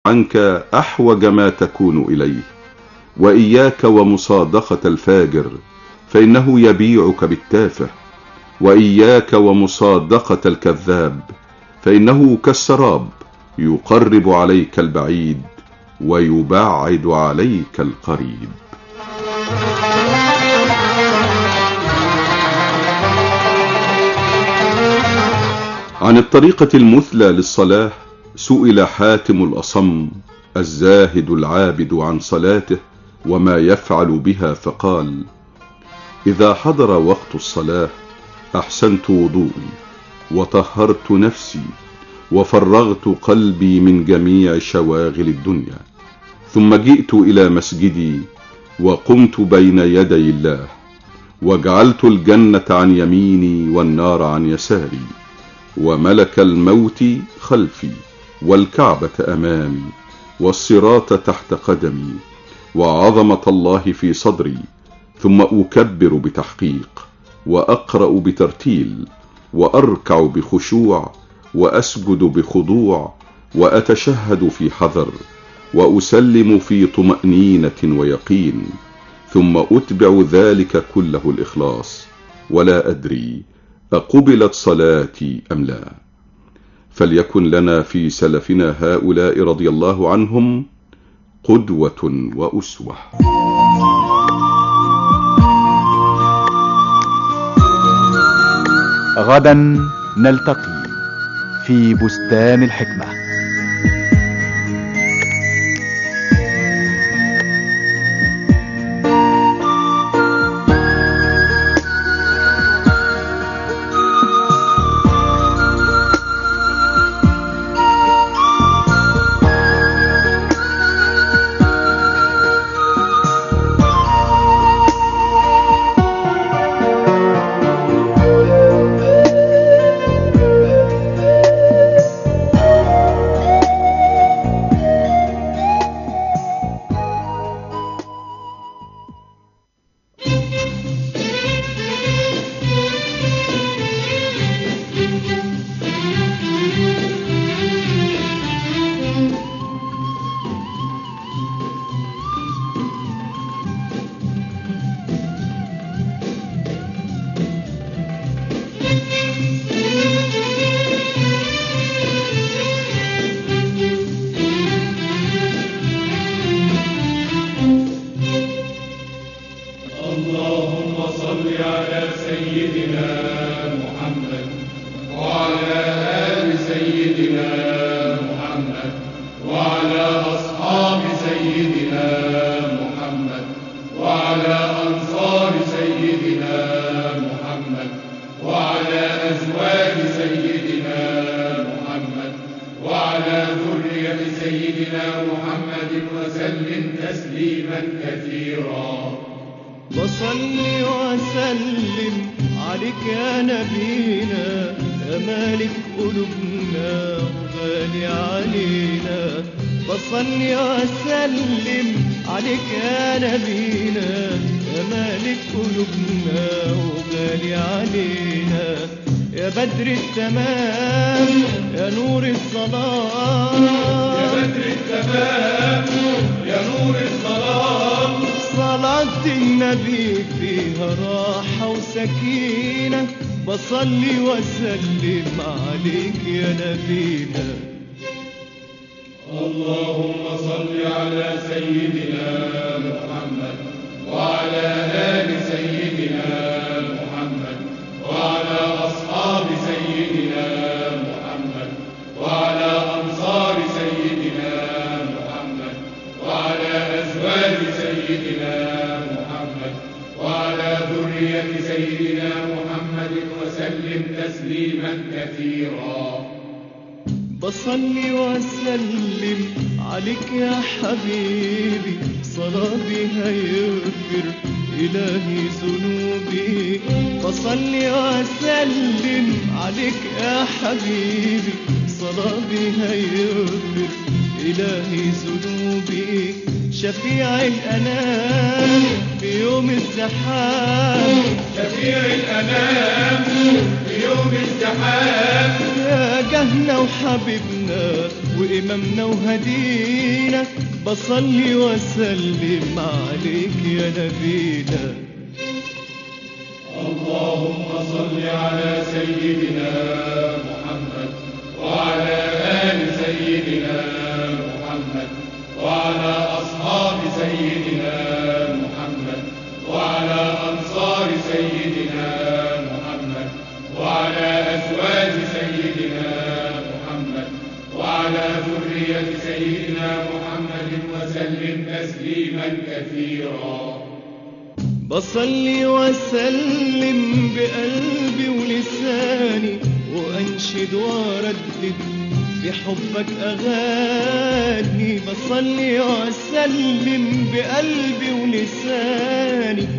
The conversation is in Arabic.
عنك أحوج ما تكون إليه، وإياك ومصادقة الفاجر فإنه يبيعك بالتافه، وإياك ومصادقة الكذاب فإنه كالسراب يقرب عليك البعيد ويبعد عليك القريب. عن الطريقة المثلى للصلاة سئل حاتم الأصم الزاهد العابد عن صلاته وما يفعل بها، فقال: إذا حضر وقت الصلاة أحسنت وضوئي وطهرت نفسي وفرغت قلبي من جميع شواغل الدنيا، ثم جئت إلى مسجدي وقمت بين يدي الله، وجعلت الجنة عن يميني والنار عن يساري، وملك الموت خلفي، والكعبة أمامي، والصراط تحت قدمي، وعظمة الله في صدري، ثم أكبر بتحقيق، وأقرأ بترتيل، وأركع بخشوع، وأسجد بخضوع، وأتشهد في حذر، وأسلم في طمأنينة ويقين، ثم أتبع ذلك كله الإخلاص، ولا أدري أقبلت صلاتي أم لا. فليكن لنا في سلفنا هؤلاء رضي الله عنهم قدوة وأسوة. غدا نلتقي في بستان الحكمة. بصلي وسلم عليك يا نبينا. اللهم صل على سيدنا محمد وعلى آل سيدنا محمد وعلى أصحاب سيدنا محمد وعلى أنصار سيدنا محمد وعلى أزواج سيدنا محمد وعلى ذرية سيدنا محمد وسلم تسليما كثيرا. بصلي وسلم عليك يا حبيبي، صلاة بها يغفر إلهي ذنوبي. بصلي وسلم عليك يا حبيبي، صلاة بها يغفر إلهي ذنوبي. شفيع الأنام في يوم الزحام، شفيع الأنام في يوم الزحام. يا جهنا وحبيبنا وإمامنا وهدينا، بصلي وسلم عليك يا نبينا. اللهم صل على سيدنا محمد وعلى آل سيدنا محمد وعلى أصحاب سيدنا محمد وعلى أنصار سيدنا محمد وعلى أزواج سيدنا محمد وعلى ذرية سيدنا محمد وسلم تسليما كثيرا. بصلي وسلم بقلبي ولساني، وأنشد وأردد بحبك أغاني. بصلي وسلم بقلبي ولساني،